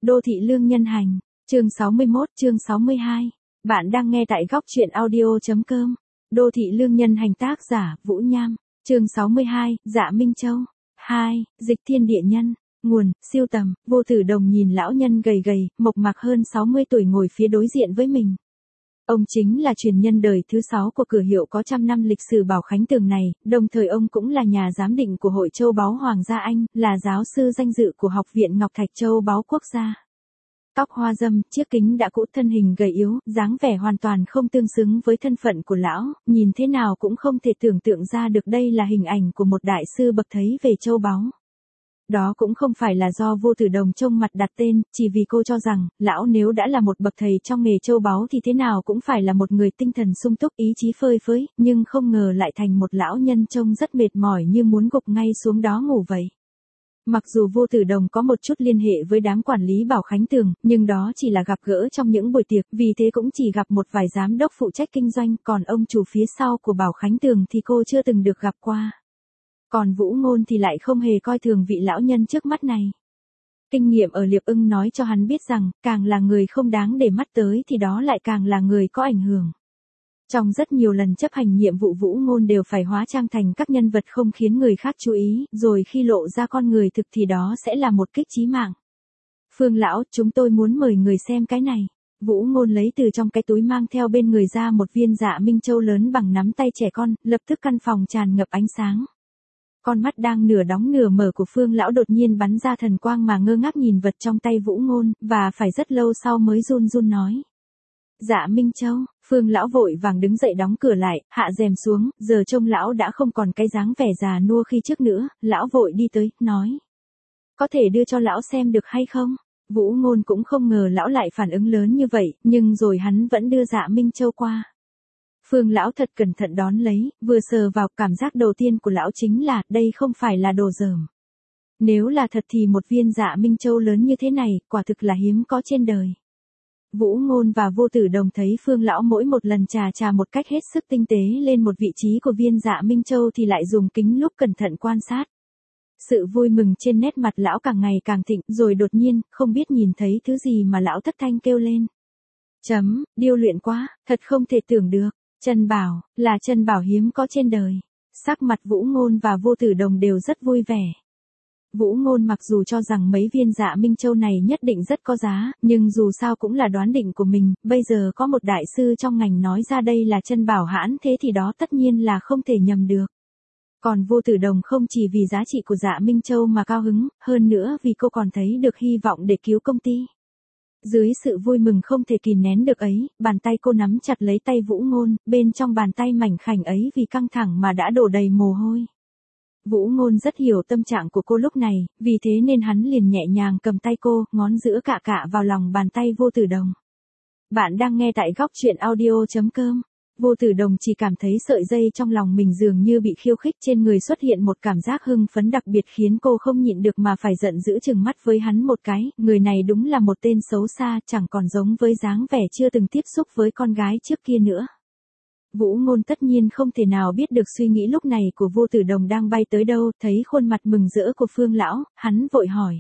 Đô thị lương nhân hành, chương 61, chương 62. Bạn đang nghe tại góc truyện audio.com. Đô thị lương nhân hành, tác giả, Vũ Nham. Chương 62, Dạ Minh Châu. 2. Dịch thiên địa nhân. Nguồn, siêu tầm. Vô Tử Đồng nhìn lão nhân gầy gầy, mộc mạc hơn 60 tuổi ngồi phía đối diện với mình. Ông chính là truyền nhân đời thứ 6 của cửa hiệu có trăm năm lịch sử Bảo Khánh Tường này, đồng thời ông cũng là nhà giám định của Hội Châu Báu Hoàng gia Anh, là giáo sư danh dự của Học viện Ngọc Thạch Châu Báu Quốc gia. Tóc hoa râm, chiếc kính đã cũ, thân hình gầy yếu, dáng vẻ hoàn toàn không tương xứng với thân phận của lão, nhìn thế nào cũng không thể tưởng tượng ra được đây là hình ảnh của một đại sư bậc thấy về châu báu. Đó cũng không phải là do Vô Tử Đồng trông mặt đặt tên, chỉ vì cô cho rằng, lão nếu đã là một bậc thầy trong nghề châu báu thì thế nào cũng phải là một người tinh thần sung túc, ý chí phơi phới, nhưng không ngờ lại thành một lão nhân trông rất mệt mỏi như muốn gục ngay xuống đó ngủ vậy. Mặc dù Vô Tử Đồng có một chút liên hệ với đám quản lý Bảo Khánh Tường, nhưng đó chỉ là gặp gỡ trong những buổi tiệc, vì thế cũng chỉ gặp một vài giám đốc phụ trách kinh doanh, còn ông chủ phía sau của Bảo Khánh Tường thì cô chưa từng được gặp qua. Còn Vũ Ngôn thì lại không hề coi thường vị lão nhân trước mắt này. Kinh nghiệm ở Liệp Ưng nói cho hắn biết rằng, càng là người không đáng để mắt tới thì đó lại càng là người có ảnh hưởng. Trong rất nhiều lần chấp hành nhiệm vụ, Vũ Ngôn đều phải hóa trang thành các nhân vật không khiến người khác chú ý, rồi khi lộ ra con người thực thì đó sẽ là một kích chí mạng. Phương lão, chúng tôi muốn mời người xem cái này. Vũ Ngôn lấy từ trong cái túi mang theo bên người ra một viên Dạ Minh Châu lớn bằng nắm tay trẻ con, lập tức căn phòng tràn ngập ánh sáng. Con mắt đang nửa đóng nửa mở của Phương lão đột nhiên bắn ra thần quang mà ngơ ngác nhìn vật trong tay Vũ Ngôn, và phải rất lâu sau mới run run nói. Dạ Minh Châu. Phương lão vội vàng đứng dậy đóng cửa lại, hạ rèm xuống, giờ trông lão đã không còn cái dáng vẻ già nua khi trước nữa, lão vội đi tới, nói. Có thể đưa cho lão xem được hay không? Vũ Ngôn cũng không ngờ lão lại phản ứng lớn như vậy, nhưng rồi hắn vẫn đưa Dạ Minh Châu qua. Phương lão thật cẩn thận đón lấy, vừa sờ vào, cảm giác đầu tiên của lão chính là, đây không phải là đồ dởm. Nếu là thật thì một viên Dạ Minh Châu lớn như thế này, quả thực là hiếm có trên đời. Vũ Ngôn và Vô Tử Đồng thấy Phương lão mỗi một lần chà một cách hết sức tinh tế lên một vị trí của viên Dạ Minh Châu thì lại dùng kính lúp cẩn thận quan sát. Sự vui mừng trên nét mặt lão càng ngày càng thịnh, rồi đột nhiên, không biết nhìn thấy thứ gì mà lão thất thanh kêu lên. Điêu luyện quá, thật không thể tưởng được, chân bảo, là chân bảo hiếm có trên đời. Sắc mặt Vũ Ngôn và Vô Tử Đồng đều rất vui vẻ. Vũ Ngôn mặc dù cho rằng mấy viên Dạ Minh Châu này nhất định rất có giá, nhưng dù sao cũng là đoán định của mình, bây giờ có một đại sư trong ngành nói ra đây là chân bảo hãn thế thì đó tất nhiên là không thể nhầm được. Còn Vô Tử Đồng không chỉ vì giá trị của Dạ Minh Châu mà cao hứng, hơn nữa vì cô còn thấy được hy vọng để cứu công ty. Dưới sự vui mừng không thể kìm nén được ấy, bàn tay cô nắm chặt lấy tay Vũ Ngôn, bên trong bàn tay mảnh khảnh ấy vì căng thẳng mà đã đổ đầy mồ hôi. Vũ Ngôn rất hiểu tâm trạng của cô lúc này, vì thế nên hắn liền nhẹ nhàng cầm tay cô, ngón giữa cạ vào lòng bàn tay Vô Tử Đồng. Bạn đang nghe tại góc truyện audio.com. Vô Tử Đồng chỉ cảm thấy sợi dây trong lòng mình dường như bị khiêu khích, trên người xuất hiện một cảm giác hưng phấn đặc biệt khiến cô không nhịn được mà phải giận dữ trừng mắt với hắn một cái, người này đúng là một tên xấu xa, chẳng còn giống với dáng vẻ chưa từng tiếp xúc với con gái trước kia nữa. Vũ Ngôn tất nhiên không thể nào biết được suy nghĩ lúc này của Vô Tử Đồng đang bay tới đâu, thấy khuôn mặt mừng rỡ của Phương lão, hắn vội hỏi.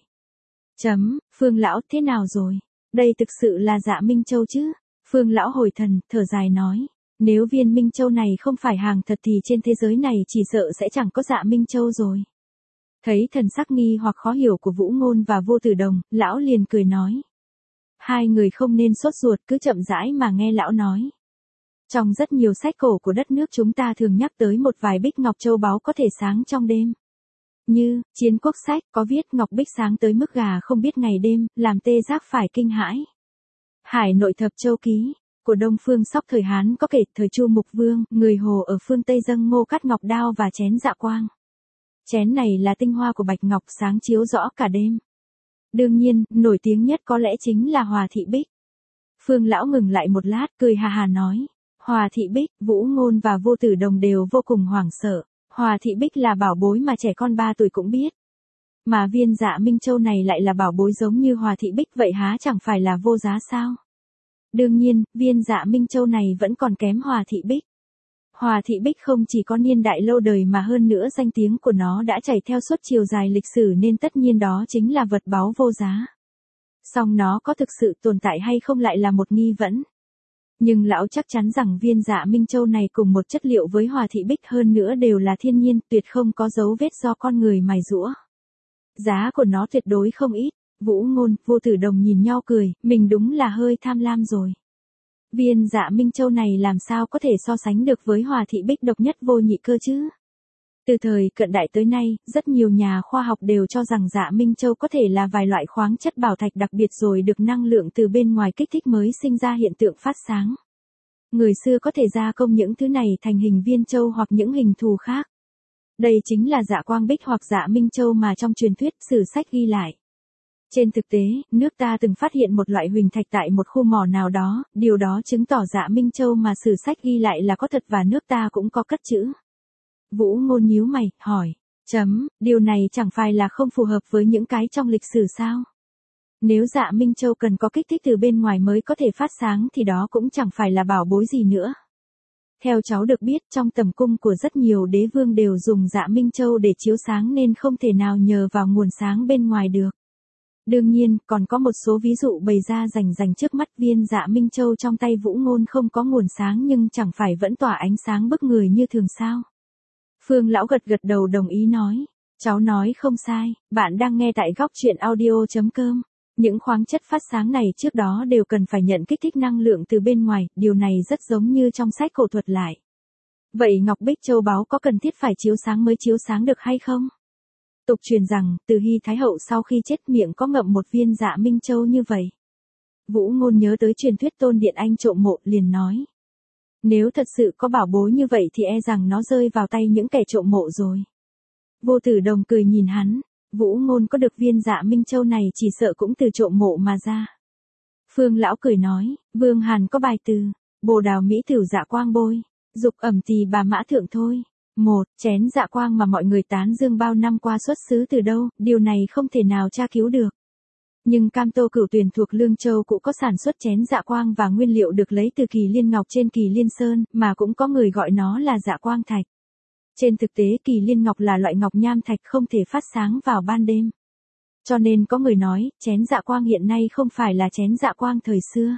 Phương lão, thế nào rồi? Đây thực sự là Dạ Minh Châu chứ? Phương lão hồi thần, thở dài nói. Nếu viên Minh Châu này không phải hàng thật thì trên thế giới này chỉ sợ sẽ chẳng có Dạ Minh Châu rồi. Thấy thần sắc nghi hoặc khó hiểu của Vũ Ngôn và Vô Tử Đồng, lão liền cười nói. Hai người không nên sốt ruột, cứ chậm rãi mà nghe lão nói. Trong rất nhiều sách cổ của đất nước chúng ta thường nhắc tới một vài bích ngọc châu báu có thể sáng trong đêm. Như, Chiến Quốc Sách có viết ngọc bích sáng tới mức gà không biết ngày đêm, làm tê giác phải kinh hãi. Hải Nội Thập Châu Ký của Đông Phương Sóc thời Hán có kể thời Chu Mục Vương, người Hồ ở phương Tây dâng ngô cắt ngọc đao và chén dạ quang. Chén này là tinh hoa của bạch ngọc sáng chiếu rõ cả đêm. Đương nhiên, nổi tiếng nhất có lẽ chính là Hòa Thị Bích. Phương lão ngừng lại một lát, cười hà hà nói. Hòa Thị Bích, Vũ Ngôn và Vô Tử Đồng đều vô cùng hoảng sợ. Hòa Thị Bích là bảo bối mà trẻ con 3 tuổi cũng biết. Mà viên Dạ Minh Châu này lại là bảo bối giống như Hòa Thị Bích vậy há chẳng phải là vô giá sao? Đương nhiên, viên Dạ Minh Châu này vẫn còn kém Hòa Thị Bích. Hòa Thị Bích không chỉ có niên đại lâu đời mà hơn nữa danh tiếng của nó đã chảy theo suốt chiều dài lịch sử nên tất nhiên đó chính là vật báu vô giá. Song nó có thực sự tồn tại hay không lại là một nghi vấn. Nhưng lão chắc chắn rằng viên Dạ Minh Châu này cùng một chất liệu với Hòa Thị Bích hơn nữa đều là thiên nhiên, tuyệt không có dấu vết do con người mài giũa. Giá của nó tuyệt đối không ít. Vũ Ngôn, Vô Tử Đồng nhìn nhau cười, mình đúng là hơi tham lam rồi. Viên Dạ Minh Châu này làm sao có thể so sánh được với Hòa Thị Bích độc nhất vô nhị cơ chứ? Từ thời cận đại tới nay, rất nhiều nhà khoa học đều cho rằng Dạ Minh Châu có thể là vài loại khoáng chất bảo thạch đặc biệt rồi được năng lượng từ bên ngoài kích thích mới sinh ra hiện tượng phát sáng. Người xưa có thể gia công những thứ này thành hình viên châu hoặc những hình thù khác. Đây chính là Dạ Quang Bích hoặc Dạ Minh Châu mà trong truyền thuyết sử sách ghi lại. Trên thực tế, nước ta từng phát hiện một loại huỳnh thạch tại một khu mỏ nào đó, điều đó chứng tỏ Dạ Minh Châu mà sử sách ghi lại là có thật và nước ta cũng có cất trữ. Vũ Ngôn nhíu mày, hỏi, điều này chẳng phải là không phù hợp với những cái trong lịch sử sao? Nếu Dạ Minh Châu cần có kích thích từ bên ngoài mới có thể phát sáng thì đó cũng chẳng phải là bảo bối gì nữa. Theo cháu được biết trong tầm cung của rất nhiều đế vương đều dùng Dạ Minh Châu để chiếu sáng nên không thể nào nhờ vào nguồn sáng bên ngoài được. Đương nhiên, còn có một số ví dụ bày ra rành trước mắt. Viên Dạ Minh Châu trong tay Vũ Ngôn không có nguồn sáng nhưng chẳng phải vẫn tỏa ánh sáng bức người như thường sao? Phương lão gật đầu đồng ý nói, cháu nói không sai, bạn đang nghe tại góc truyện audio.com. Những khoáng chất phát sáng này trước đó đều cần phải nhận kích thích năng lượng từ bên ngoài, điều này rất giống như trong sách cổ thuật lại. Vậy ngọc bích châu báu có cần thiết phải chiếu sáng mới chiếu sáng được hay không? Tục truyền rằng, Từ Hy Thái Hậu sau khi chết miệng có ngậm một viên Dạ Minh Châu như vậy. Vũ Ngôn nhớ tới truyền thuyết Tôn Điện Anh trộm mộ liền nói. Nếu thật sự có bảo bối như vậy thì e rằng nó rơi vào tay những kẻ trộm mộ rồi. Vô Tử Đồng cười nhìn hắn, Vũ Ngôn có được viên Dạ Minh Châu này chỉ sợ cũng từ trộm mộ mà ra. Phương lão cười nói, Vương Hàn có bài từ, bồ đào mỹ thử dạ quang bôi, dục ẩm tỳ bà mã thượng thôi. Một, chén dạ quang mà mọi người tán dương bao năm qua xuất xứ từ đâu, điều này không thể nào tra cứu được. Nhưng Cam Tô Cửu Tuyền thuộc Lương Châu cũng có sản xuất chén dạ quang và nguyên liệu được lấy từ kỳ liên ngọc trên Kỳ Liên Sơn, mà cũng có người gọi nó là dạ quang thạch. Trên thực tế Kỳ Liên ngọc là loại ngọc nham thạch không thể phát sáng vào ban đêm. Cho nên có người nói, chén dạ quang hiện nay không phải là chén dạ quang thời xưa.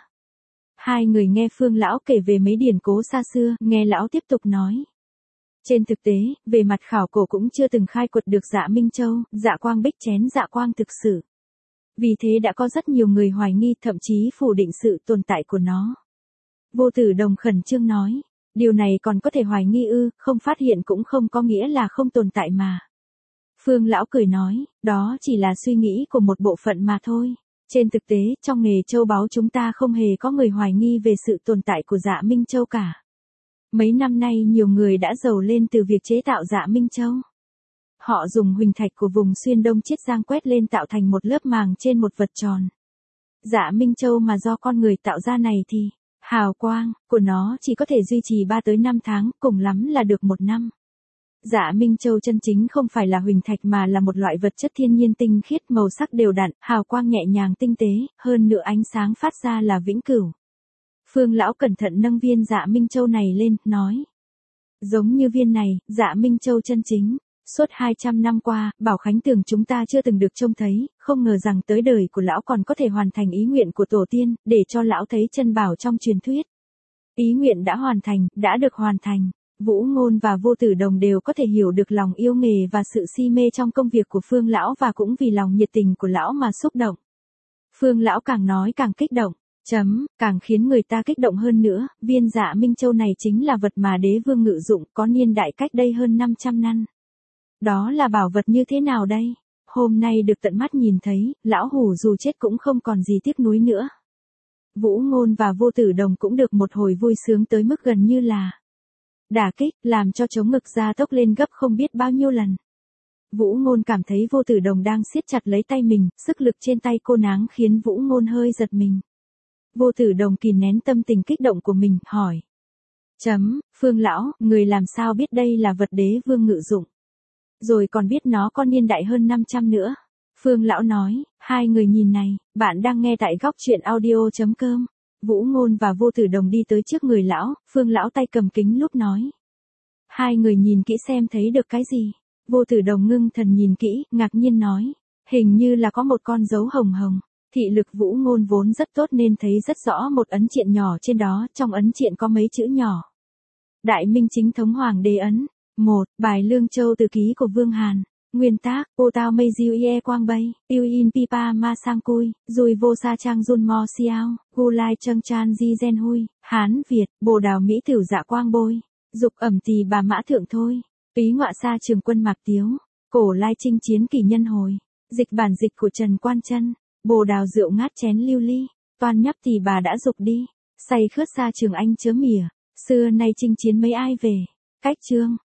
Hai người nghe Phương lão kể về mấy điển cố xa xưa, nghe lão tiếp tục nói. Trên thực tế, về mặt khảo cổ cũng chưa từng khai quật được Dạ Minh Châu, dạ quang bích chén dạ quang thực sự. Vì thế đã có rất nhiều người hoài nghi, thậm chí phủ định sự tồn tại của nó. Vô Tử Đồng khẩn trương nói, điều này còn có thể hoài nghi ư, không phát hiện cũng không có nghĩa là không tồn tại mà. Phương lão cười nói, đó chỉ là suy nghĩ của một bộ phận mà thôi. Trên thực tế, trong nghề châu báu chúng ta không hề có người hoài nghi về sự tồn tại của Dạ Minh Châu cả. Mấy năm nay nhiều người đã giàu lên từ việc chế tạo Dạ Minh Châu. Họ dùng huỳnh thạch của vùng xuyên Đông Chiết Giang quét lên tạo thành một lớp màng trên một vật tròn. Dạ Minh Châu mà do con người tạo ra này thì, hào quang của nó chỉ có thể duy trì 3 tới 5 tháng, cùng lắm là được 1 năm. Dạ Minh Châu chân chính không phải là huỳnh thạch mà là một loại vật chất thiên nhiên tinh khiết, màu sắc đều đặn, hào quang nhẹ nhàng tinh tế, hơn nữa ánh sáng phát ra là vĩnh cửu. Phương lão cẩn thận nâng viên Dạ Minh Châu này lên, nói. Giống như viên này, Dạ Minh Châu chân chính. Suốt 200 năm qua, Bảo Khánh tưởng chúng ta chưa từng được trông thấy, không ngờ rằng tới đời của lão còn có thể hoàn thành ý nguyện của tổ tiên, để cho lão thấy chân bảo trong truyền thuyết. Ý nguyện đã hoàn thành, đã được hoàn thành. Vũ Ngôn và Vô Tử Đồng đều có thể hiểu được lòng yêu nghề và sự si mê trong công việc của Phương lão và cũng vì lòng nhiệt tình của lão mà xúc động. Phương lão càng nói càng kích động. Càng khiến người ta kích động hơn nữa, viên Dạ Minh Châu này chính là vật mà đế vương ngự dụng, có niên đại cách đây hơn 500 năm. Đó là bảo vật như thế nào đây? Hôm nay được tận mắt nhìn thấy, lão hủ dù chết cũng không còn gì tiếc nuối nữa. Vũ Ngôn và Vô Tử Đồng cũng được một hồi vui sướng tới mức gần như là đả kích, làm cho chống ngực gia tốc lên gấp không biết bao nhiêu lần. Vũ Ngôn cảm thấy Vô Tử Đồng đang siết chặt lấy tay mình, sức lực trên tay cô nàng khiến Vũ Ngôn hơi giật mình. Vô Tử Đồng kìm nén tâm tình kích động của mình, hỏi. Phương lão, người làm sao biết đây là vật đế vương ngự dụng? Rồi còn biết nó có niên đại hơn 500 nữa. Phương lão nói, hai người nhìn này, bạn đang nghe tại góc truyện audio.com. Vũ Ngôn và Vô Tử Đồng đi tới trước người lão, Phương lão tay cầm kính lúc nói. Hai người nhìn kỹ xem thấy được cái gì. Vô Tử Đồng ngưng thần nhìn kỹ, ngạc nhiên nói. Hình như là có một con dấu hồng hồng. Thị lực Vũ Ngôn vốn rất tốt nên thấy rất rõ một ấn triện nhỏ trên đó, trong ấn triện có mấy chữ nhỏ. Đại Minh Chính Thống Hoàng đế ấn. 1. Bài Lương Châu từ ký của Vương Hàn. Nguyên tác, ô tao mây diêu ie quang bay, yêu in pipa ma sang cui, dùi vô sa trang jun mo xiao, gu lai trâng chan di gen hui, Hán Việt, bồ đào Mỹ thửu dạ quang bôi, dục ẩm tỳ bà mã thượng thôi, úy ngọa sa trường quân mạc tiếu, cổ lai chinh chiến kỷ nhân hồi, dịch bản dịch của Trần Quan Chân, bồ đào rượu ngát chén lưu ly, toan nhắp tỳ bà đã dục đi, say khướt sa trường anh chớ mỉa, xưa nay chinh chiến mấy ai về, cách chương.